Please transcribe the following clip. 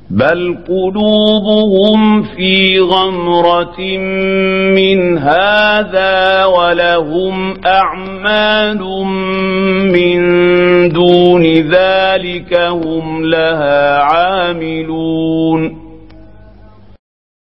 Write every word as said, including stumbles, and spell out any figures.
بل قلوبهم في غمرة من هذا ولهم أعمال من دون ذلك هم لها عاملون